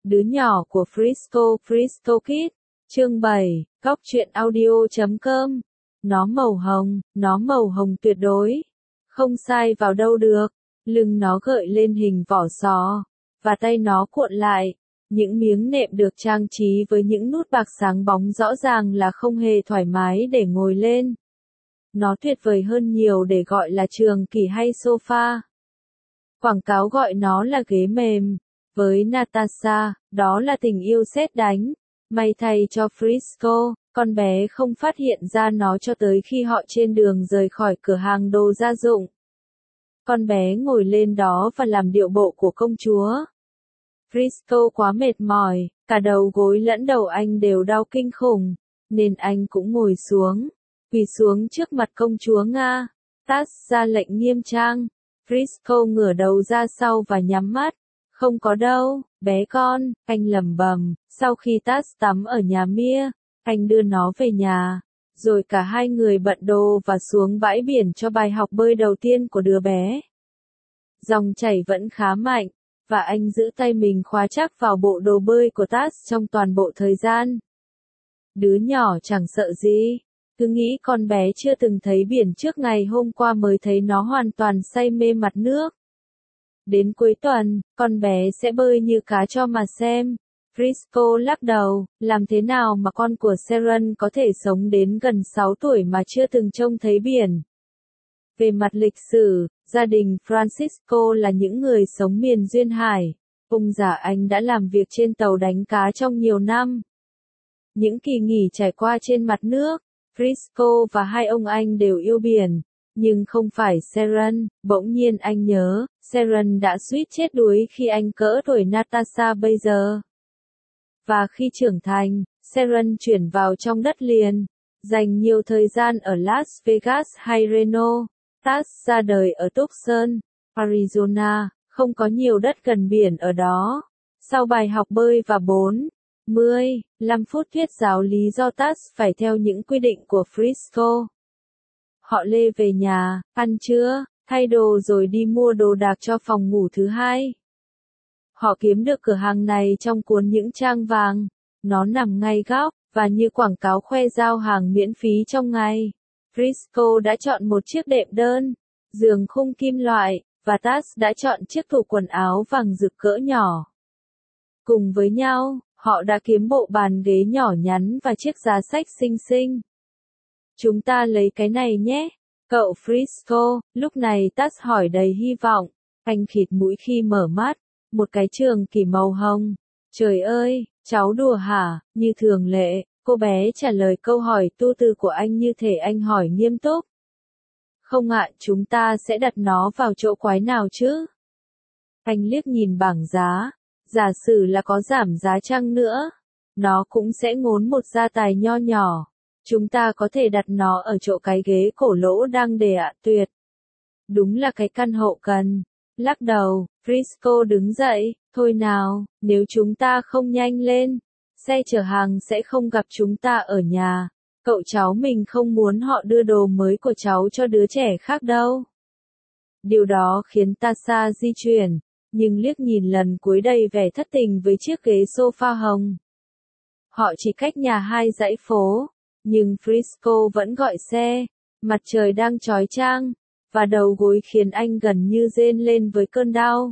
Đứa nhỏ của Frisco, Frisco Kid. Chương 7, Góc truyện audio.com. Nó màu hồng tuyệt đối. Không sai vào đâu được. Lưng nó gợi lên hình vỏ sò. Và tay nó cuộn lại. Những miếng nệm được trang trí với những nút bạc sáng bóng rõ ràng là không hề thoải mái để ngồi lên. Nó tuyệt vời hơn nhiều để gọi là trường kỷ hay sofa. Quảng cáo gọi nó là ghế mềm. Với Natasha, đó là tình yêu sét đánh. May thay cho Frisco, con bé không phát hiện ra nó cho tới khi họ trên đường rời khỏi cửa hàng đồ gia dụng. Con bé ngồi lên đó và làm điệu bộ của công chúa. Frisco quá mệt mỏi, cả đầu gối lẫn đầu anh đều đau kinh khủng, nên anh cũng ngồi xuống, quỳ xuống trước mặt công chúa Nga. Taz ra lệnh nghiêm trang. Frisco ngửa đầu ra sau và nhắm mắt. Không có đâu, bé con, anh lẩm bẩm. Sau khi Taz tắm ở nhà Mia, anh đưa nó về nhà, rồi cả hai người bận đồ và xuống bãi biển cho bài học bơi đầu tiên của đứa bé. Dòng chảy vẫn khá mạnh, và anh giữ tay mình khóa chắc vào bộ đồ bơi của Taz trong toàn bộ thời gian. Đứa nhỏ chẳng sợ gì, cứ nghĩ con bé chưa từng thấy biển trước ngày hôm qua mới thấy nó hoàn toàn say mê mặt nước. Đến cuối tuần, con bé sẽ bơi như cá cho mà xem. Frisco lắc đầu, làm thế nào mà con của Sharon có thể sống đến gần 6 tuổi mà chưa từng trông thấy biển? Về mặt lịch sử, gia đình Francisco là những người sống miền duyên hải. Ông già anh đã làm việc trên tàu đánh cá trong nhiều năm. Những kỳ nghỉ trải qua trên mặt nước, Frisco và hai ông anh đều yêu biển. Nhưng không phải Sharon. Bỗng nhiên anh nhớ, Sharon đã suýt chết đuối khi anh cỡ tuổi Natasha bây giờ. Và khi trưởng thành, Sharon chuyển vào trong đất liền, dành nhiều thời gian ở Las Vegas hay Reno. Taz ra đời ở Tucson, Arizona, không có nhiều đất gần biển ở đó. Sau bài học bơi và 45 phút thuyết giáo lý do Taz phải theo những quy định của Frisco, họ lê về nhà, ăn trưa, thay đồ rồi đi mua đồ đạc cho phòng ngủ thứ hai. Họ kiếm được cửa hàng này trong cuốn những trang vàng. Nó nằm ngay góc, và như quảng cáo khoe giao hàng miễn phí trong ngày. Frisco đã chọn một chiếc đệm đơn, giường khung kim loại, và Taz đã chọn chiếc tủ quần áo vàng rực cỡ nhỏ. Cùng với nhau, họ đã kiếm bộ bàn ghế nhỏ nhắn và chiếc giá sách xinh xinh. Chúng ta lấy cái này nhé, cậu Frisco. Lúc này Taz hỏi đầy hy vọng. Anh khịt mũi khi mở mắt. Một cái trường kỷ màu hồng. Trời ơi, cháu đùa hả? Như thường lệ, cô bé trả lời câu hỏi tu từ của anh như thể anh hỏi nghiêm túc. Không ạ, chúng ta sẽ đặt nó vào chỗ quái nào chứ? Anh liếc nhìn bảng giá. Giả sử là có giảm giá chăng nữa, nó cũng sẽ ngốn một gia tài nho nhỏ. Chúng ta có thể đặt nó ở chỗ cái ghế cổ lỗ đang để ạ. Tuyệt. Đúng là cái căn hộ cần. Lắc đầu, Frisco đứng dậy. Thôi nào, nếu chúng ta không nhanh lên, xe chở hàng sẽ không gặp chúng ta ở nhà. Cậu cháu mình không muốn họ đưa đồ mới của cháu cho đứa trẻ khác đâu. Điều đó khiến Tasha di chuyển, nhưng liếc nhìn lần cuối đầy vẻ thất tình với chiếc ghế sofa hồng. Họ chỉ cách nhà 2 dãy phố, nhưng Frisco vẫn gọi xe. Mặt trời đang chói chang, và đầu gối khiến anh gần như rên lên với cơn đau.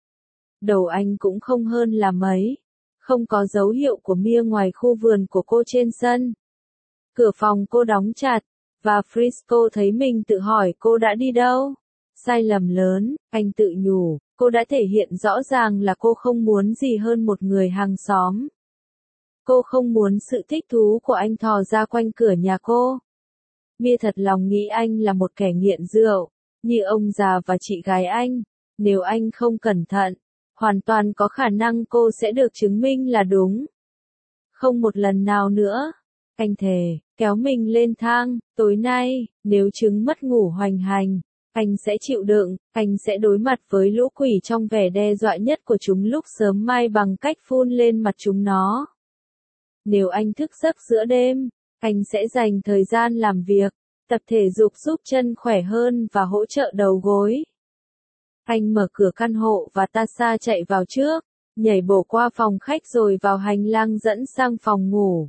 Đầu anh cũng không hơn là mấy. Không có dấu hiệu của Mia ngoài khu vườn của cô trên sân. Cửa phòng cô đóng chặt, và Frisco thấy mình tự hỏi cô đã đi đâu. Sai lầm lớn, anh tự nhủ, cô đã thể hiện rõ ràng là cô không muốn gì hơn một người hàng xóm. Cô không muốn sự thích thú của anh thò ra quanh cửa nhà cô. Mia thật lòng nghĩ anh là một kẻ nghiện rượu, như ông già và chị gái anh. Nếu anh không cẩn thận, hoàn toàn có khả năng cô sẽ được chứng minh là đúng. Không một lần nào nữa. Anh thề, kéo mình lên thang. Tối nay, nếu chứng mất ngủ hoành hành, anh sẽ chịu đựng. Anh sẽ đối mặt với lũ quỷ trong vẻ đe dọa nhất của chúng lúc sớm mai bằng cách phun lên mặt chúng nó. Nếu anh thức giấc giữa đêm, anh sẽ dành thời gian làm việc, tập thể dục giúp chân khỏe hơn và hỗ trợ đầu gối. Anh mở cửa căn hộ và Tasha chạy vào trước. nhảy bổ qua phòng khách rồi vào hành lang dẫn sang phòng ngủ.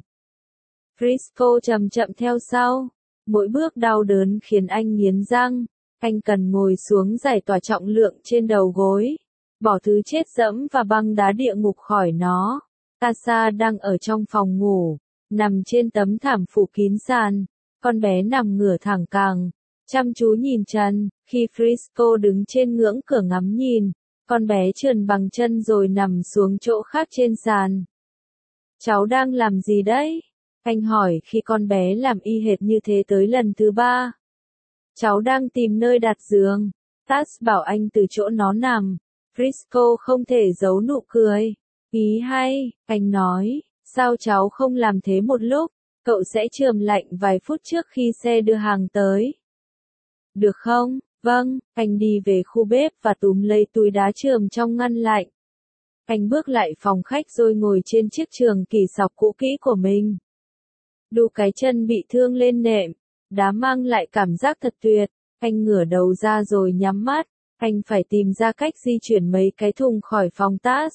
Frisco chậm chậm theo sau, mỗi bước đau đớn khiến anh nghiến răng, anh cần ngồi xuống giải tỏa trọng lượng trên đầu gối, bỏ thứ chết dẫm và băng đá địa ngục khỏi nó. Tasha đang ở trong phòng ngủ, nằm trên tấm thảm phủ kín sàn, con bé nằm ngửa thẳng cẳng, chăm chú nhìn trần. Khi Frisco đứng trên ngưỡng cửa ngắm nhìn, con bé trườn bằng chân rồi nằm xuống chỗ khác trên sàn. Cháu đang làm gì đấy? Anh hỏi khi con bé làm y hệt như thế tới lần thứ 3. Cháu đang tìm nơi đặt giường. Tess bảo anh từ chỗ nó nằm. Frisco không thể giấu nụ cười. Ý hay, anh nói, sao cháu không làm thế một lúc, cậu sẽ chườm lạnh vài phút trước khi xe đưa hàng tới. Được không? Vâng, anh đi về khu bếp và túm lấy túi đá chườm trong ngăn lạnh. Anh bước lại phòng khách rồi ngồi trên chiếc trường kỳ sọc cũ kỹ của mình. Đu cái chân bị thương lên nệm, đá mang lại cảm giác thật tuyệt. Anh ngửa đầu ra rồi nhắm mắt, anh phải tìm ra cách di chuyển mấy cái thùng khỏi phòng Tess.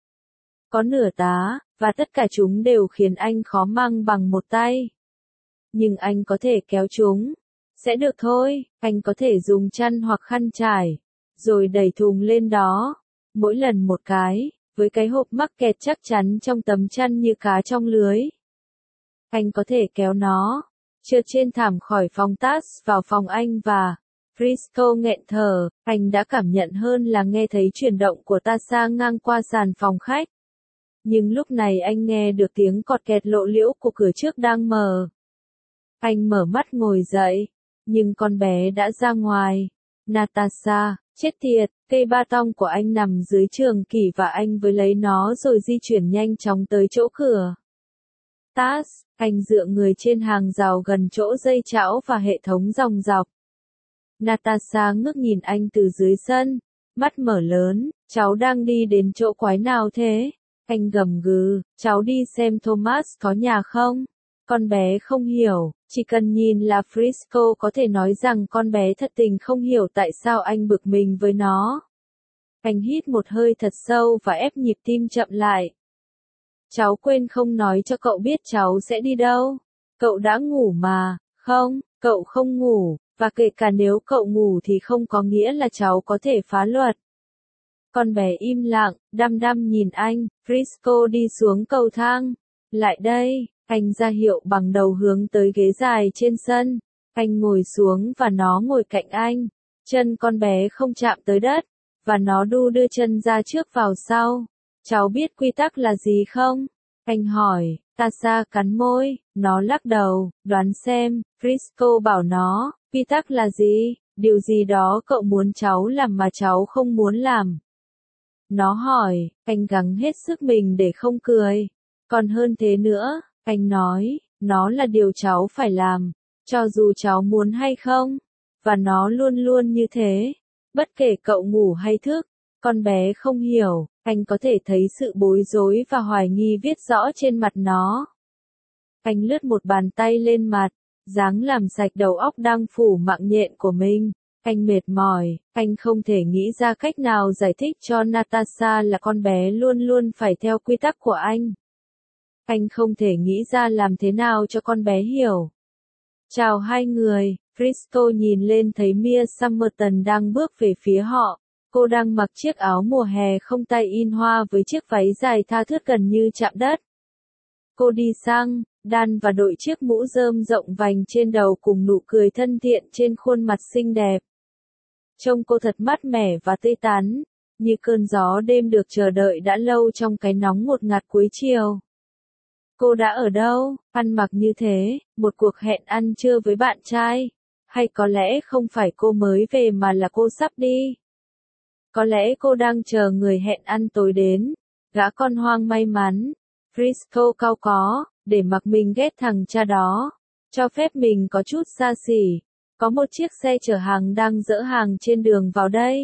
Có nửa tá, và tất cả chúng đều khiến anh khó mang bằng một tay. Nhưng anh có thể kéo chúng. Sẽ được thôi, anh có thể dùng chăn hoặc khăn trải, rồi đẩy thùng lên đó. Mỗi lần một cái, với cái hộp mắc kẹt chắc chắn trong tấm chăn như cá trong lưới. Anh có thể kéo nó, trượt trên thảm khỏi phòng Tess vào phòng anh và... Frisco nghẹn thở, anh đã cảm nhận hơn là nghe thấy chuyển động của Tasha ngang qua sàn phòng khách. Nhưng lúc này anh nghe được tiếng cọt kẹt lộ liễu của cửa trước đang mở. Anh mở mắt ngồi dậy, nhưng con bé đã ra ngoài. Natasha, chết tiệt, cây ba tong của anh nằm dưới trường kỷ và anh với lấy nó rồi di chuyển nhanh chóng tới chỗ cửa. Tess, anh dựa người trên hàng rào gần chỗ dây chảo và hệ thống dòng dọc. Natasha ngước nhìn anh từ dưới sân, mắt mở lớn, cháu đang đi đến chỗ quái nào thế? Anh gầm gừ, cháu đi xem Thomas có nhà không? Con bé không hiểu, chỉ cần nhìn là Frisco có thể nói rằng con bé thật tình không hiểu tại sao anh bực mình với nó. Anh hít một hơi thật sâu và ép nhịp tim chậm lại. Cháu quên không nói cho cậu biết cháu sẽ đi đâu. Cậu đã ngủ mà, không, cậu không ngủ, và kể cả nếu cậu ngủ thì không có nghĩa là cháu có thể phá luật. Con bé im lặng, đăm đăm nhìn anh. Frisco đi xuống cầu thang. Lại đây, anh ra hiệu bằng đầu hướng tới ghế dài trên sân. Anh ngồi xuống và nó ngồi cạnh anh. Chân con bé không chạm tới đất, và nó đu đưa chân ra trước vào sau. Cháu biết quy tắc là gì không? Anh hỏi. Tasha cắn môi, nó lắc đầu, đoán xem. Frisco bảo nó, quy tắc là gì? Điều gì đó cậu muốn cháu làm mà cháu không muốn làm. Nó hỏi, anh gắng hết sức mình để không cười. Còn hơn thế nữa, anh nói, nó là điều cháu phải làm, cho dù cháu muốn hay không. Và nó luôn luôn như thế. Bất kể cậu ngủ hay thức, con bé không hiểu, anh có thể thấy sự bối rối và hoài nghi viết rõ trên mặt nó. Anh lướt một bàn tay lên mặt, ráng làm sạch đầu óc đang phủ mạng nhện của mình. Anh mệt mỏi, anh không thể nghĩ ra cách nào giải thích cho Natasha là con bé luôn luôn phải theo quy tắc của anh. Anh không thể nghĩ ra làm thế nào cho con bé hiểu. Chào hai người, Frisco nhìn lên thấy Mia Summerton đang bước về phía họ. Cô đang mặc chiếc áo mùa hè không tay in hoa với chiếc váy dài tha thướt gần như chạm đất. Cô đi sang, Dan và đội chiếc mũ rơm rộng vành trên đầu cùng nụ cười thân thiện trên khuôn mặt xinh đẹp. Trông cô thật mát mẻ và tươi tắn, như cơn gió đêm được chờ đợi đã lâu trong cái nóng ngột ngạt cuối chiều. Cô đã ở đâu, ăn mặc như thế, một cuộc hẹn ăn trưa với bạn trai? Hay có lẽ không phải cô mới về mà là cô sắp đi? Có lẽ cô đang chờ người hẹn ăn tối đến, gã con hoang may mắn. Frisco cau có, để mặc mình ghét thằng cha đó, cho phép mình có chút xa xỉ. Có một chiếc xe chở hàng đang dỡ hàng trên đường vào đây.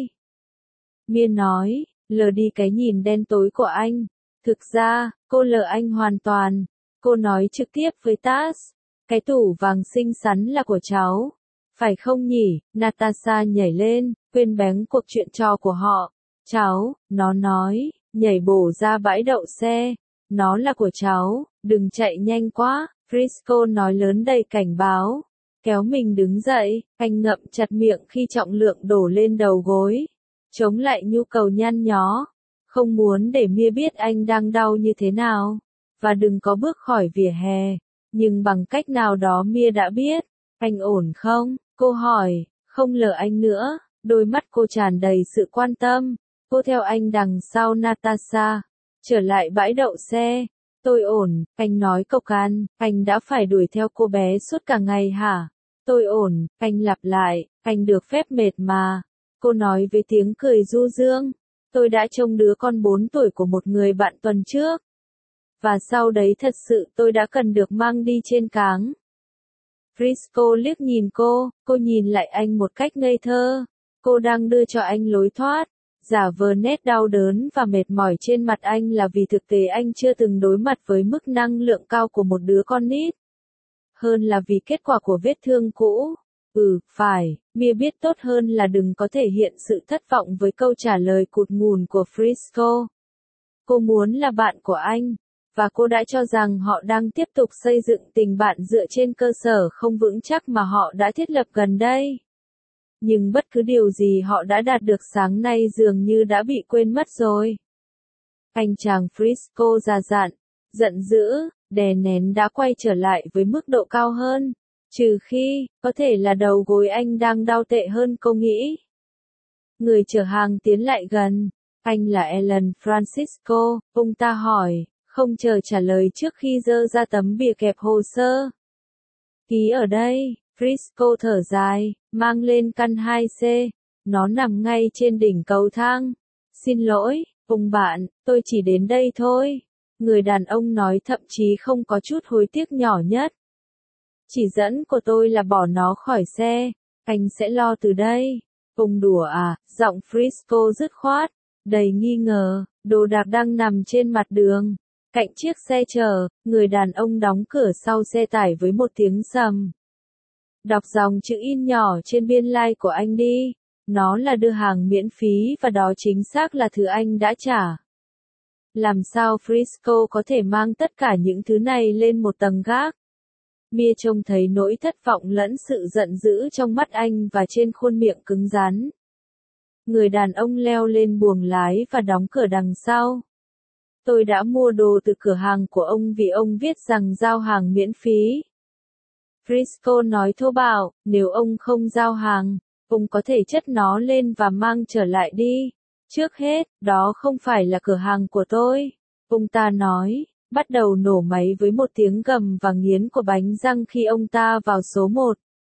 Miên nói, lờ đi cái nhìn đen tối của anh. Thực ra, cô lờ anh hoàn toàn. Cô nói trực tiếp với Tess, cái tủ vàng xinh xắn là của cháu. Phải không nhỉ? Natasha nhảy lên, quên bén cuộc chuyện trò của họ. Cháu, nó nói, nhảy bổ ra bãi đậu xe. Nó là của cháu, đừng chạy nhanh quá, Frisco nói lớn đầy cảnh báo. Kéo mình đứng dậy, anh ngậm chặt miệng khi trọng lượng đổ lên đầu gối. Chống lại nhu cầu nhăn nhó. Không muốn để Mia biết anh đang đau như thế nào. Và đừng có bước khỏi vỉa hè. Nhưng bằng cách nào đó Mia đã biết. Anh ổn không? Cô hỏi, không lờ anh nữa. Đôi mắt cô tràn đầy sự quan tâm. Cô theo anh đằng sau Natasha. Trở lại bãi đậu xe. Tôi ổn, anh nói cộc can, anh đã phải đuổi theo cô bé suốt cả ngày hả? Tôi ổn, anh lặp lại, anh được phép mệt mà. Cô nói với tiếng cười du dương. Tôi đã trông đứa con 4 tuổi của một người bạn tuần trước. Và sau đấy thật sự tôi đã cần được mang đi trên cáng. Frisco liếc nhìn cô nhìn lại anh một cách ngây thơ. Cô đang đưa cho anh lối thoát. Giả vờ nét đau đớn và mệt mỏi trên mặt anh là vì thực tế anh chưa từng đối mặt với mức năng lượng cao của một đứa con nít. Hơn là vì kết quả của vết thương cũ. Phải, Mia biết tốt hơn là đừng có thể hiện sự thất vọng với câu trả lời cụt ngùn của Frisco. Cô muốn là bạn của anh, và cô đã cho rằng họ đang tiếp tục xây dựng tình bạn dựa trên cơ sở không vững chắc mà họ đã thiết lập gần đây. Nhưng bất cứ điều gì họ đã đạt được sáng nay dường như đã bị quên mất rồi. Anh chàng Frisco già dặn, giận dữ, đè nén đã quay trở lại với mức độ cao hơn. Trừ khi, có thể là đầu gối anh đang đau tệ hơn cô nghĩ. Người chở hàng tiến lại gần. Anh là Alan Francisco, ông ta hỏi, không chờ trả lời trước khi giơ ra tấm bìa kẹp hồ sơ. Ký ở đây, Frisco thở dài, mang lên căn 2C. Nó nằm ngay trên đỉnh cầu thang. Xin lỗi, ông bạn, tôi chỉ đến đây thôi. Người đàn ông nói thậm chí không có chút hối tiếc nhỏ nhất. Chỉ dẫn của tôi là bỏ nó khỏi xe. Anh sẽ lo từ đây. Ông đùa à, giọng Frisco dứt khoát, đầy nghi ngờ, đồ đạc đang nằm trên mặt đường. Cạnh chiếc xe chở, người đàn ông đóng cửa sau xe tải với một tiếng sầm. Đọc dòng chữ in nhỏ trên biên lai của anh đi. Nó là đưa hàng miễn phí và đó chính xác là thứ anh đã trả. Làm sao Frisco có thể mang tất cả những thứ này lên một tầng gác? Mia trông thấy nỗi thất vọng lẫn sự giận dữ trong mắt anh và trên khuôn miệng cứng rắn. Người đàn ông leo lên buồng lái và đóng cửa đằng sau. Tôi đã mua đồ từ cửa hàng của ông vì ông viết rằng giao hàng miễn phí. Frisco nói thô bạo, nếu ông không giao hàng, ông có thể chất nó lên và mang trở lại đi. Trước hết, đó không phải là cửa hàng của tôi. Ông ta nói, bắt đầu nổ máy với một tiếng gầm và nghiến của bánh răng khi ông ta vào số 1.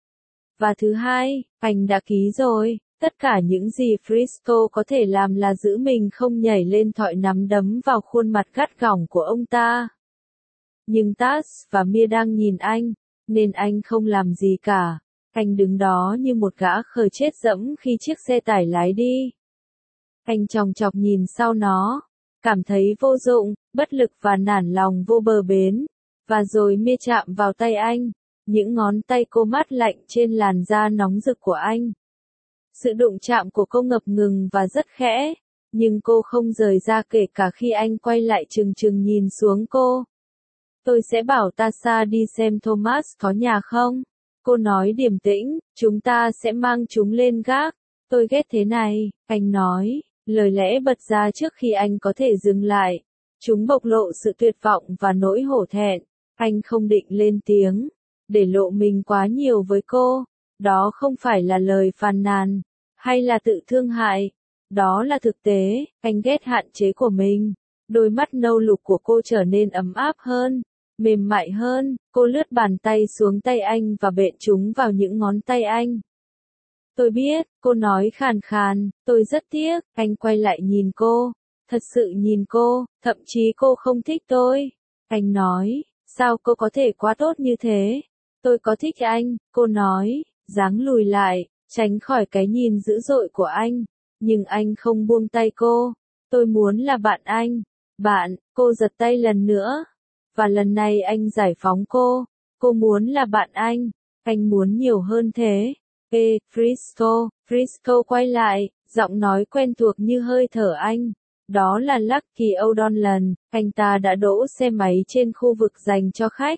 Và thứ hai, anh đã ký rồi. Tất cả những gì Frisco có thể làm là giữ mình không nhảy lên thọi nắm đấm vào khuôn mặt gắt gỏng của ông ta. Nhưng Taz và Mia đang nhìn anh, nên anh không làm gì cả. Anh đứng đó như một gã khờ chết dẫm khi chiếc xe tải lái đi. Anh chòng chọc nhìn sau nó, cảm thấy vô dụng, bất lực và nản lòng vô bờ bến. Và rồi Mia chạm vào tay anh, những ngón tay cô mát lạnh trên làn da nóng rực của anh. Sự đụng chạm của cô ngập ngừng và rất khẽ, nhưng cô không rời ra kể cả khi anh quay lại trừng trừng nhìn xuống cô. Tôi sẽ bảo Tasha đi xem Thomas có nhà không? Cô nói điềm tĩnh, chúng ta sẽ mang chúng lên gác. Tôi ghét thế này, anh nói, lời lẽ bật ra trước khi anh có thể dừng lại. Chúng bộc lộ sự tuyệt vọng và nỗi hổ thẹn. Anh không định lên tiếng, để lộ mình quá nhiều với cô. Đó không phải là lời phàn nàn, hay là tự thương hại. Đó là thực tế, anh ghét hạn chế của mình. Đôi mắt nâu lục của cô trở nên ấm áp hơn, mềm mại hơn. Cô lướt bàn tay xuống tay anh và bện chúng vào những ngón tay anh. Tôi biết, cô nói khàn khàn, tôi rất tiếc. Anh quay lại nhìn cô, thật sự nhìn cô, thậm chí cô không thích tôi. Anh nói, sao cô có thể quá tốt như thế? Tôi có thích anh, cô nói, dáng lùi lại, tránh khỏi cái nhìn dữ dội của anh. Nhưng anh không buông tay cô. Tôi muốn là bạn anh. Bạn, cô giật tay lần nữa. Và lần này anh giải phóng cô. Cô muốn là bạn anh. Anh muốn nhiều hơn thế. Frisco. Frisco quay lại, giọng nói quen thuộc như hơi thở anh. Đó là Lucky O'Donnell, anh ta đã đỗ xe máy trên khu vực dành cho khách.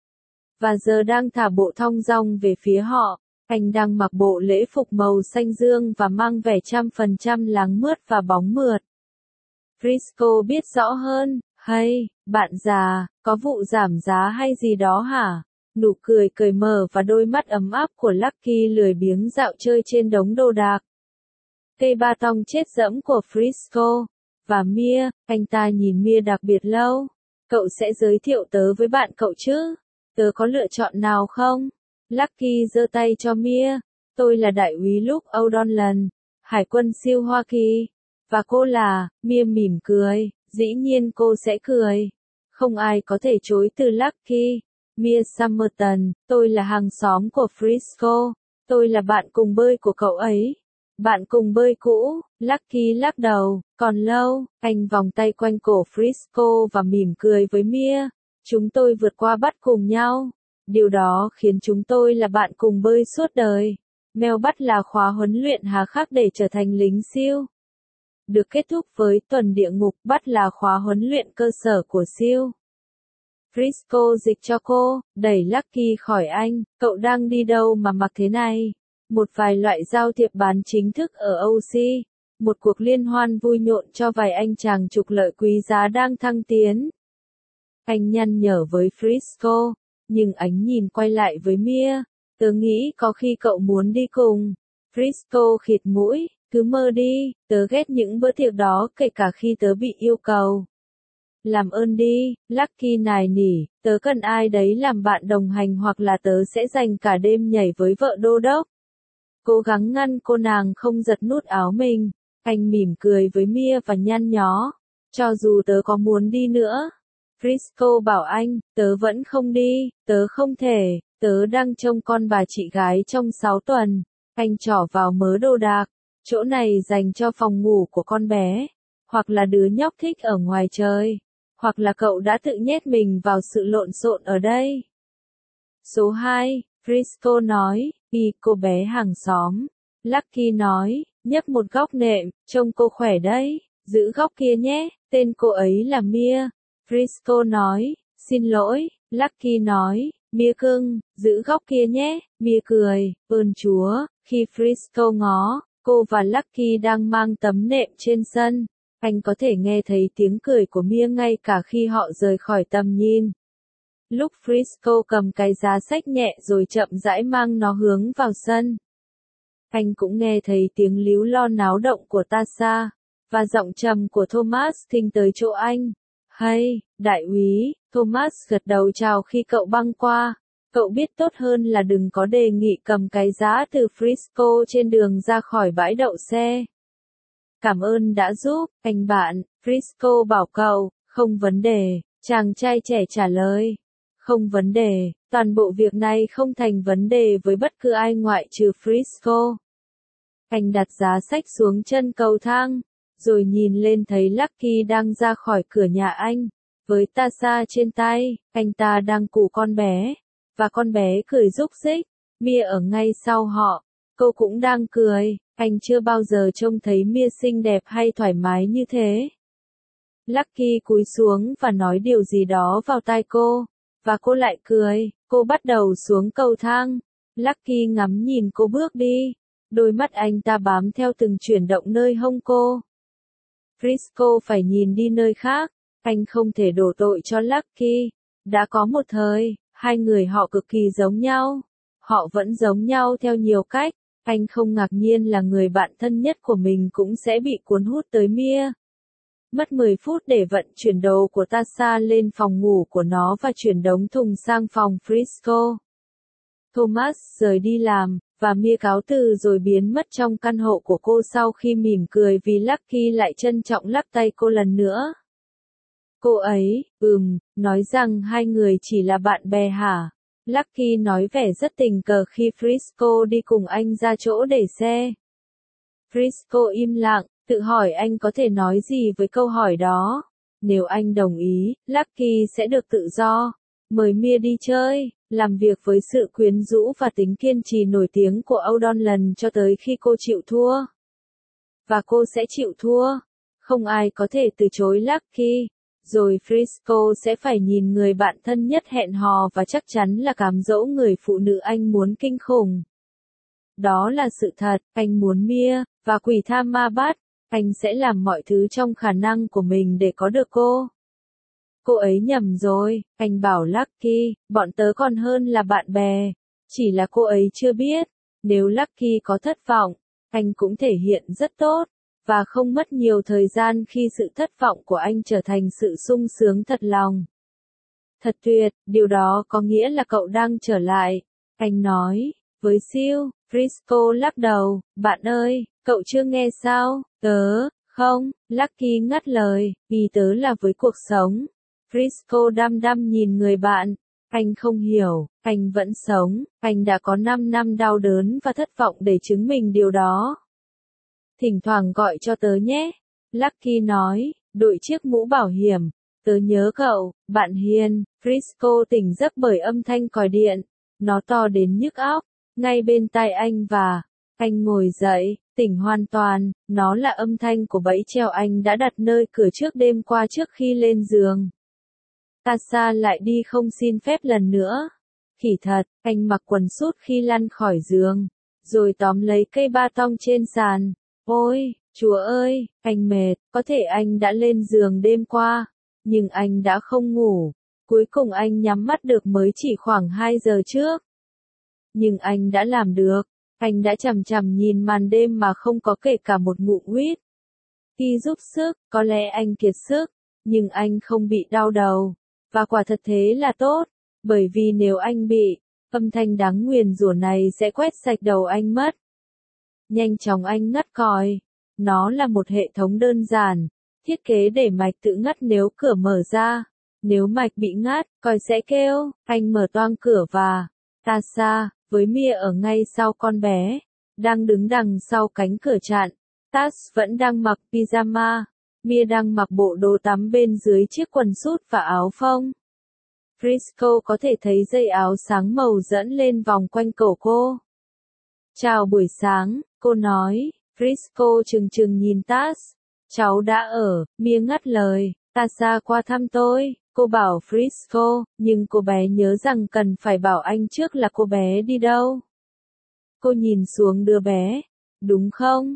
Và giờ đang thả bộ thong dong về phía họ. Anh đang mặc bộ lễ phục màu xanh dương và mang vẻ 100% láng mướt và bóng mượt. Frisco biết rõ hơn, hay, bạn già, có vụ giảm giá hay gì đó hả? Nụ cười cởi mở và đôi mắt ấm áp của Lucky lười biếng dạo chơi trên đống đồ đạc. Cây ba tong chết dẫm của Frisco. Và Mia, anh ta nhìn Mia đặc biệt lâu. Cậu sẽ giới thiệu tớ với bạn cậu chứ? Tớ có lựa chọn nào không? Lucky giơ tay cho Mia. Tôi là đại úy Luke O'Donnell, Hải quân siêu Hoa Kỳ. Và cô là, Mia mỉm cười, dĩ nhiên cô sẽ cười. Không ai có thể chối từ Lucky. Mia Summerton, tôi là hàng xóm của Frisco. Tôi là bạn cùng bơi của cậu ấy. Bạn cùng bơi cũ, Lucky lắc đầu, còn lâu, anh vòng tay quanh cổ Frisco và mỉm cười với Mia. Chúng tôi vượt qua bắt cùng nhau. Điều đó khiến chúng tôi là bạn cùng bơi suốt đời. Mel bắt là khóa huấn luyện hà khắc để trở thành lính siêu. Được kết thúc với tuần địa ngục, bắt là khóa huấn luyện cơ sở của siêu. Frisco dịch cho cô, đẩy Lucky khỏi anh, cậu đang đi đâu mà mặc thế này? Một vài loại giao thiệp bán chính thức ở OC. Một cuộc liên hoan vui nhộn cho vài anh chàng trục lợi quý giá đang thăng tiến. Anh nhăn nhở với Frisco, nhưng ánh nhìn quay lại với Mia. Tớ nghĩ có khi cậu muốn đi cùng. Frisco khịt mũi, cứ mơ đi, tớ ghét những bữa tiệc đó kể cả khi tớ bị yêu cầu. Làm ơn đi, Lucky nài nỉ, tớ cần ai đấy làm bạn đồng hành hoặc là tớ sẽ dành cả đêm nhảy với vợ đô đốc. Cố gắng ngăn cô nàng không giật nút áo mình. Anh mỉm cười với Mia và nhăn nhó. Cho dù tớ có muốn đi nữa. Frisco bảo anh, tớ vẫn không đi, tớ không thể, tớ đang trông con bà chị gái trong 6 tuần. Anh trỏ vào mớ đồ đạc. Chỗ này dành cho phòng ngủ của con bé. Hoặc là đứa nhóc thích ở ngoài trời. Hoặc là cậu đã tự nhét mình vào sự lộn xộn ở đây. Số 2, Frisco nói, cô bé hàng xóm. Lucky nói, nhấc một góc nệm, trông cô khỏe đấy, giữ góc kia nhé, tên cô ấy là Mia. Frisco nói, xin lỗi, Lucky nói, Mia cưng, giữ góc kia nhé, Mia cười, ơn Chúa, khi Frisco ngó, cô và Lucky đang mang tấm nệm trên sân. Anh có thể nghe thấy tiếng cười của Mia ngay cả khi họ rời khỏi tầm nhìn. Lúc Frisco cầm cái giá sách nhẹ rồi chậm rãi mang nó hướng vào sân. Anh cũng nghe thấy tiếng líu lo náo động của Tasha, và giọng trầm của Thomas thinh tới chỗ anh. Hay, đại úy, Thomas gật đầu chào khi cậu băng qua. Cậu biết tốt hơn là đừng có đề nghị cầm cái giá từ Frisco trên đường ra khỏi bãi đậu xe. Cảm ơn đã giúp, anh bạn, Frisco bảo cậu, không vấn đề, chàng trai trẻ trả lời. Không vấn đề, toàn bộ việc này không thành vấn đề với bất cứ ai ngoại trừ Frisco. Anh đặt giá sách xuống chân cầu thang, rồi nhìn lên thấy Lucky đang ra khỏi cửa nhà anh. Với Tasha trên tay, anh ta đang củ con bé, và con bé cười rúc rích. Mia ở ngay sau họ, cô cũng đang cười, anh chưa bao giờ trông thấy Mia xinh đẹp hay thoải mái như thế. Lucky cúi xuống và nói điều gì đó vào tai cô, và cô lại cười, cô bắt đầu xuống cầu thang. Lucky ngắm nhìn cô bước đi, đôi mắt anh ta bám theo từng chuyển động nơi hông cô. Frisco phải nhìn đi nơi khác, anh không thể đổ tội cho Lucky. Đã có một thời, hai người họ cực kỳ giống nhau. Họ vẫn giống nhau theo nhiều cách. Anh không ngạc nhiên là người bạn thân nhất của mình cũng sẽ bị cuốn hút tới Mia. Mất 10 phút để vận chuyển đồ của Tasha lên phòng ngủ của nó và chuyển đống thùng sang phòng Frisco. Thomas rời đi làm, và Mia cáo từ rồi biến mất trong căn hộ của cô sau khi mỉm cười vì Lucky lại trân trọng lắc tay cô lần nữa. Cô ấy, nói rằng hai người chỉ là bạn bè hả? Lucky nói vẻ rất tình cờ khi Frisco đi cùng anh ra chỗ để xe. Frisco im lặng, tự hỏi anh có thể nói gì với câu hỏi đó. Nếu anh đồng ý, Lucky sẽ được tự do. Mời Mia đi chơi, làm việc với sự quyến rũ và tính kiên trì nổi tiếng của O'Donnell cho tới khi cô chịu thua. Và cô sẽ chịu thua. Không ai có thể từ chối Lucky. Rồi Frisco sẽ phải nhìn người bạn thân nhất hẹn hò và chắc chắn là cám dỗ người phụ nữ anh muốn kinh khủng. Đó là sự thật, anh muốn Mia, và quỷ tha ma bắt, anh sẽ làm mọi thứ trong khả năng của mình để có được cô. Cô ấy nhầm rồi, anh bảo Lucky, bọn tớ còn hơn là bạn bè. Chỉ là cô ấy chưa biết, nếu Lucky có thất vọng, anh cũng thể hiện rất tốt, và không mất nhiều thời gian khi sự thất vọng của anh trở thành sự sung sướng thật lòng. Thật tuyệt, điều đó có nghĩa là cậu đang trở lại, anh nói, với Siêu. Frisco lắc đầu, bạn ơi, cậu chưa nghe sao, không, Lucky ngắt lời, vì tớ là với cuộc sống. Frisco đăm đăm nhìn người bạn, anh không hiểu, anh vẫn sống, anh đã có 5 năm đau đớn và thất vọng để chứng minh điều đó. Thỉnh thoảng gọi cho tớ nhé, Lucky nói, đội chiếc mũ bảo hiểm, tớ nhớ cậu, bạn hiền. Frisco tỉnh giấc bởi âm thanh còi điện, nó to đến nhức óc, ngay bên tai anh và anh ngồi dậy, tỉnh hoàn toàn, nó là âm thanh của bẫy treo anh đã đặt nơi cửa trước đêm qua trước khi lên giường. Tasha lại đi không xin phép lần nữa. Khỉ thật, anh mặc quần sút khi lăn khỏi giường, rồi tóm lấy cây ba tong trên sàn. Ôi, Chúa ơi, anh mệt, có thể anh đã lên giường đêm qua, nhưng anh đã không ngủ. Cuối cùng anh nhắm mắt được mới chỉ khoảng 2 giờ trước. Nhưng anh đã làm được, anh đã chằm chằm nhìn màn đêm mà không có kể cả một ngụm huýt. Khi giúp sức, có lẽ anh kiệt sức, nhưng anh không bị đau đầu. Và quả thật thế là tốt, bởi vì nếu anh bị, âm thanh đáng nguyền rủa này sẽ quét sạch đầu anh mất. Nhanh chóng anh ngắt còi. Nó là một hệ thống đơn giản, thiết kế để mạch tự ngắt nếu cửa mở ra. Nếu mạch bị ngắt, còi sẽ kêu. Anh mở toang cửa và Tasha, với Mia ở ngay sau con bé, đang đứng đằng sau cánh cửa chặn. Tash vẫn đang mặc pyjama. Mia đang mặc bộ đồ tắm bên dưới chiếc quần sút và áo phông. Frisco có thể thấy dây áo sáng màu dẫn lên vòng quanh cổ cô. Chào buổi sáng, cô nói. Frisco trừng trừng nhìn Tash. Cháu đã ở, Mia ngắt lời. Tasha qua thăm tôi, cô bảo Frisco, nhưng cô bé nhớ rằng cần phải bảo anh trước là cô bé đi đâu. Cô nhìn xuống đứa bé. Đúng không,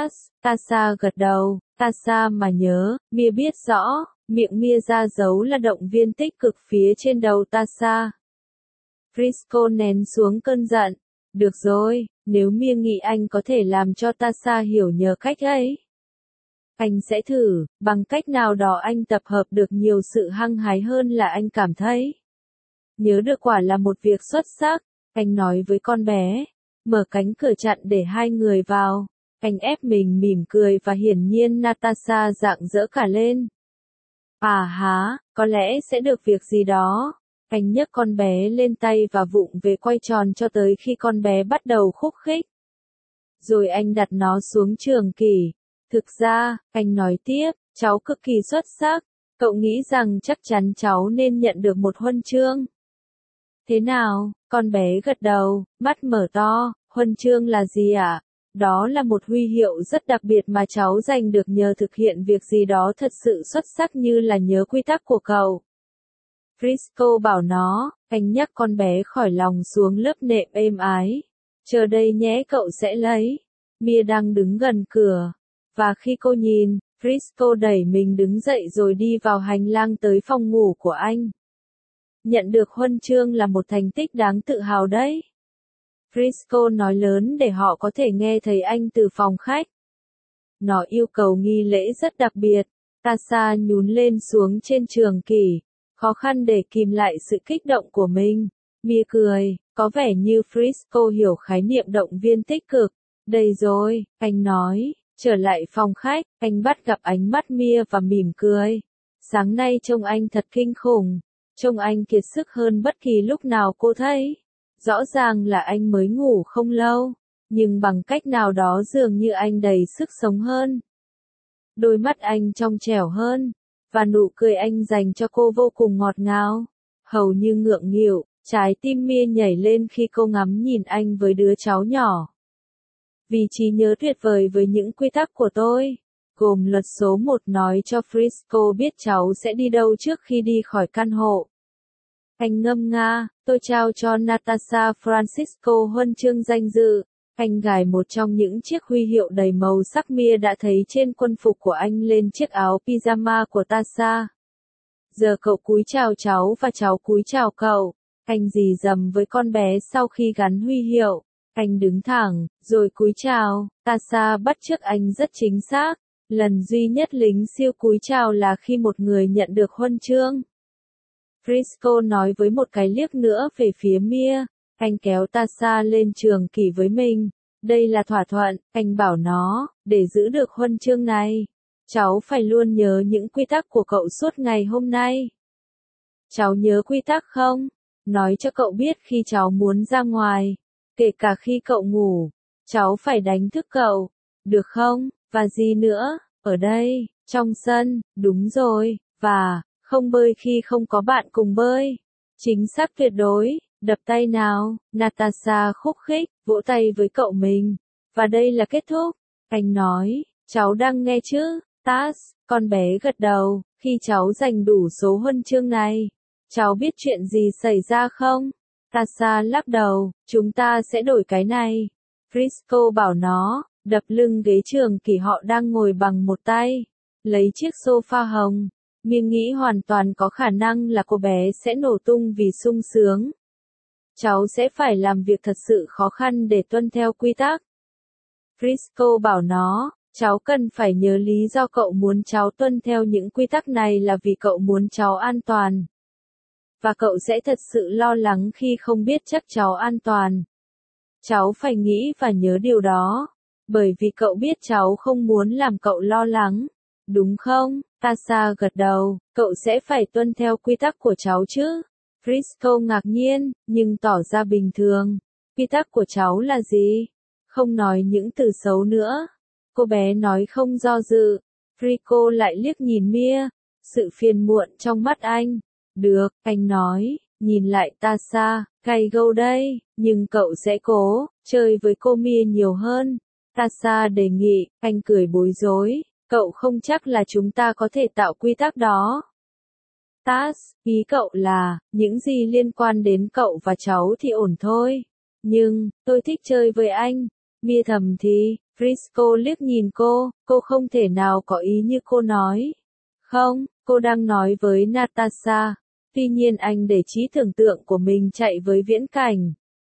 Tasha gật đầu. Tasha mà nhớ, Mia biết rõ, miệng Mia ra dấu là động viên tích cực phía trên đầu Tasha. Frisco nén xuống cơn giận. Được rồi, nếu Mia nghĩ anh có thể làm cho Tasha hiểu nhờ cách ấy, anh sẽ thử, bằng cách nào đó anh tập hợp được nhiều sự hăng hái hơn là anh cảm thấy. Nhớ được quả là một việc xuất sắc, anh nói với con bé, mở cánh cửa chặn để hai người vào. Anh ép mình mỉm cười và hiển nhiên Natasha rạng rỡ cả lên. À há, có lẽ sẽ được việc gì đó. Anh nhấc con bé lên tay và vụng về quay tròn cho tới khi con bé bắt đầu khúc khích. Rồi anh đặt nó xuống trường kỷ. Thực ra, anh nói tiếp, cháu cực kỳ xuất sắc. Cậu nghĩ rằng chắc chắn cháu nên nhận được một huân chương. Thế nào? Con bé gật đầu, mắt mở to. Huân chương là gì ạ? Đó là một huy hiệu rất đặc biệt mà cháu giành được nhờ thực hiện việc gì đó thật sự xuất sắc như là nhớ quy tắc của cậu. Frisco bảo nó, anh nhắc con bé khỏi lòng xuống lớp nệm êm ái. Chờ đây nhé, cậu sẽ lấy. Mia đang đứng gần cửa. Và khi cô nhìn, Frisco đẩy mình đứng dậy rồi đi vào hành lang tới phòng ngủ của anh. Nhận được huân chương là một thành tích đáng tự hào đấy. Frisco nói lớn để họ có thể nghe thấy anh từ phòng khách. Nó yêu cầu nghi lễ rất đặc biệt. Tasha nhún lên xuống trên trường kỷ, khó khăn để kìm lại sự kích động của mình. Mia cười, có vẻ như Frisco hiểu khái niệm động viên tích cực. Đây rồi, anh nói. Trở lại phòng khách, anh bắt gặp ánh mắt Mia và mỉm cười. Sáng nay trông anh thật kinh khủng. Trông anh kiệt sức hơn bất kỳ lúc nào cô thấy. Rõ ràng là anh mới ngủ không lâu, nhưng bằng cách nào đó dường như anh đầy sức sống hơn. Đôi mắt anh trong trẻo hơn, và nụ cười anh dành cho cô vô cùng ngọt ngào, hầu như ngượng nghịu. Trái tim Mia nhảy lên khi cô ngắm nhìn anh với đứa cháu nhỏ. Vì trí nhớ tuyệt vời với những quy tắc của tôi, gồm luật số 1 nói cho Frisco biết cháu sẽ đi đâu trước khi đi khỏi căn hộ. Anh ngâm nga, tôi trao cho Natasha Francisco huân chương danh dự. Anh gài một trong những chiếc huy hiệu đầy màu sắc Mia đã thấy trên quân phục của anh lên chiếc áo pyjama của Tasha. Giờ cậu cúi chào cháu và cháu cúi chào cậu. Anh rì rầm với con bé sau khi gắn huy hiệu. Anh đứng thẳng, rồi cúi chào. Tasha bắt chước anh rất chính xác. Lần duy nhất lính siêu cúi chào là khi một người nhận được huân chương. Frisco nói với một cái liếc nữa về phía Mia. Anh kéo Tasha lên trường kỷ với mình. Đây là thỏa thuận, anh bảo nó, để giữ được huân chương này. Cháu phải luôn nhớ những quy tắc của cậu suốt ngày hôm nay. Cháu nhớ quy tắc không? Nói cho cậu biết khi cháu muốn ra ngoài. Kể cả khi cậu ngủ. Cháu phải đánh thức cậu. Được không? Và gì nữa? Ở đây, trong sân, đúng rồi. Và, không bơi khi không có bạn cùng bơi. Chính xác tuyệt đối. Đập tay nào, Natasha khúc khích, vỗ tay với cậu mình. Và đây là kết thúc. Anh nói, cháu đang nghe chứ, Tas, con bé gật đầu, khi cháu giành đủ số huân chương này. Cháu biết chuyện gì xảy ra không? Tasha lắc đầu, chúng ta sẽ đổi cái này. Frisco bảo nó, đập lưng ghế trường kỷ họ đang ngồi bằng một tay. Lấy chiếc sofa hồng. Mia nghĩ hoàn toàn có khả năng là cô bé sẽ nổ tung vì sung sướng. Cháu sẽ phải làm việc thật sự khó khăn để tuân theo quy tắc. Frisco bảo nó, cháu cần phải nhớ lý do cậu muốn cháu tuân theo những quy tắc này là vì cậu muốn cháu an toàn. Và cậu sẽ thật sự lo lắng khi không biết chắc cháu an toàn. Cháu phải nghĩ và nhớ điều đó. Bởi vì cậu biết cháu không muốn làm cậu lo lắng. Đúng không? Tasha gật đầu, cậu sẽ phải tuân theo quy tắc của cháu chứ. Frisco ngạc nhiên, nhưng tỏ ra bình thường. Quy tắc của cháu là gì? Không nói những từ xấu nữa. Cô bé nói không do dự. Frisco lại liếc nhìn Mia. Sự phiền muộn trong mắt anh. Được, anh nói, nhìn lại Tasha, cay gâu đây, nhưng cậu sẽ cố, chơi với cô Mia nhiều hơn. Tasha đề nghị, anh cười bối rối. Cậu không chắc là chúng ta có thể tạo quy tắc đó. Tas, ý cậu là, những gì liên quan đến cậu và cháu thì ổn thôi. Nhưng, tôi thích chơi với anh. Mia thầm thì, Frisco liếc nhìn cô không thể nào có ý như cô nói. Không, cô đang nói với Natasha. Tuy nhiên anh để trí tưởng tượng của mình chạy với viễn cảnh.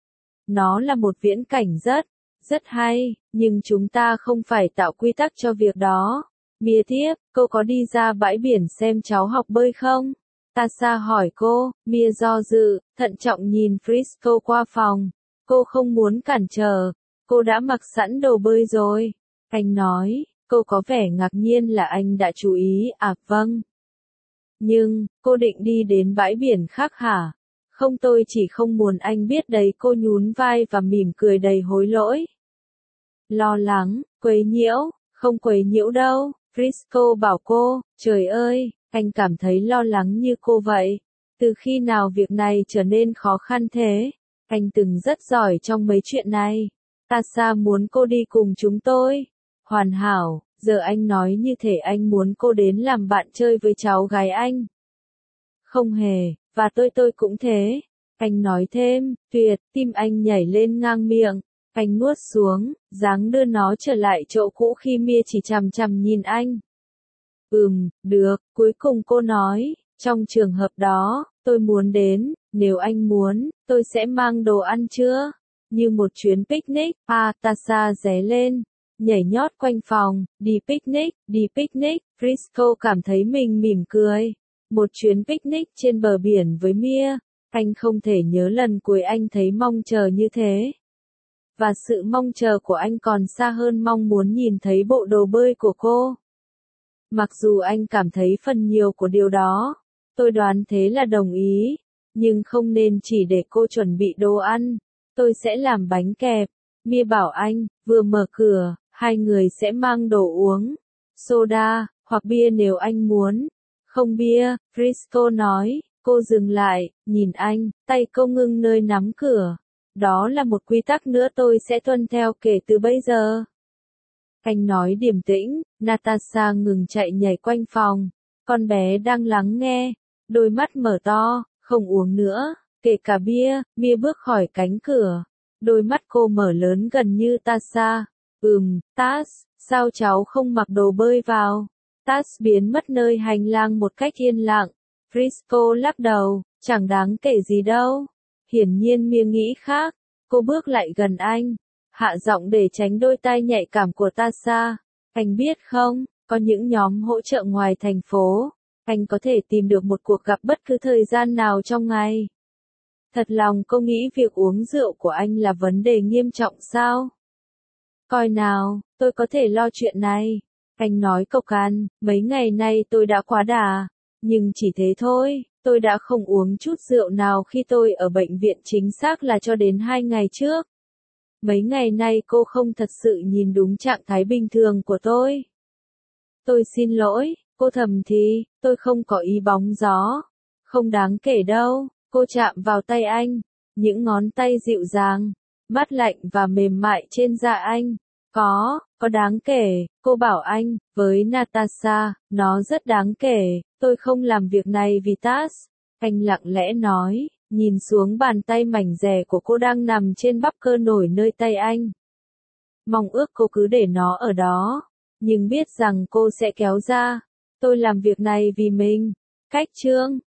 Nó là một viễn cảnh rất hay, nhưng chúng ta không phải tạo quy tắc cho việc đó. Mia tiếp, cô có đi ra bãi biển xem cháu học bơi không? Tasha hỏi cô, Mia do dự, thận trọng nhìn Frisco qua phòng. Cô không muốn cản trở. Cô đã mặc sẵn đồ bơi rồi. Anh nói, cô có vẻ ngạc nhiên là anh đã chú ý, vâng. Nhưng, cô định đi đến bãi biển khác hả? Không, tôi chỉ không muốn anh biết đấy. Cô nhún vai và mỉm cười đầy hối lỗi. Lo lắng, quấy nhiễu, không quấy nhiễu đâu. Frisco bảo cô, trời ơi, anh cảm thấy lo lắng như cô vậy. Từ khi nào việc này trở nên khó khăn thế? Anh từng rất giỏi trong mấy chuyện này. Tasha muốn cô đi cùng chúng tôi. Hoàn hảo, giờ anh nói như thể anh muốn cô đến làm bạn chơi với cháu gái anh. Không hề, và tôi cũng thế. Anh nói thêm, tuyệt, tim anh nhảy lên ngang miệng. Anh nuốt xuống, dáng đưa nó trở lại chỗ cũ khi Mia chỉ chằm chằm nhìn anh. Được, cuối cùng cô nói, trong trường hợp đó, tôi muốn đến, nếu anh muốn, tôi sẽ mang đồ ăn chưa? Như một chuyến picnic, Tasha ré lên, nhảy nhót quanh phòng, đi picnic, Frisco cảm thấy mình mỉm cười. Một chuyến picnic trên bờ biển với Mia, anh không thể nhớ lần cuối anh thấy mong chờ như thế. Và sự mong chờ của anh còn xa hơn mong muốn nhìn thấy bộ đồ bơi của cô. Mặc dù anh cảm thấy phần nhiều của điều đó, tôi đoán thế là đồng ý, nhưng không nên chỉ để cô chuẩn bị đồ ăn. Tôi sẽ làm bánh kẹp. Mia bảo anh, vừa mở cửa, hai người sẽ mang đồ uống, soda, hoặc bia nếu anh muốn. Không bia, Frisco nói. Cô dừng lại, nhìn anh, tay cô ngưng nơi nắm cửa. Đó là một quy tắc nữa tôi sẽ tuân theo kể từ bây giờ. Anh nói điềm tĩnh, Natasha ngừng chạy nhảy quanh phòng. Con bé đang lắng nghe, đôi mắt mở to, không uống nữa, kể cả bia. Mia bước khỏi cánh cửa, đôi mắt cô mở lớn gần như Tasha. Taz, sao cháu không mặc đồ bơi vào? Taz biến mất nơi hành lang một cách yên lặng. Frisco lắc đầu, chẳng đáng kể gì đâu. Hiển nhiên Mia nghĩ khác, cô bước lại gần anh, hạ giọng để tránh đôi tai nhạy cảm của Tasha. Anh biết không, có những nhóm hỗ trợ ngoài thành phố, anh có thể tìm được một cuộc gặp bất cứ thời gian nào trong ngày. Thật lòng cô nghĩ việc uống rượu của anh là vấn đề nghiêm trọng sao? Coi nào, tôi có thể lo chuyện này. Anh nói cộc cằn, mấy ngày nay tôi đã quá đà. Nhưng chỉ thế thôi, tôi đã không uống chút rượu nào khi tôi ở bệnh viện, chính xác là cho đến 2 ngày trước. Mấy ngày nay cô không thật sự nhìn đúng trạng thái bình thường của tôi. Tôi xin lỗi, cô thầm thì, tôi không có ý bóng gió. Không đáng kể đâu, cô chạm vào tay anh, những ngón tay dịu dàng, mát lạnh và mềm mại trên da anh. Có đáng kể, cô bảo anh, với Natasha, nó rất đáng kể, tôi không làm việc này vì Taz. Anh lặng lẽ nói, nhìn xuống bàn tay mảnh dẻ của cô đang nằm trên bắp cơ nổi nơi tay anh. Mong ước cô cứ để nó ở đó, nhưng biết rằng cô sẽ kéo ra. Tôi làm việc này vì mình. Cách chương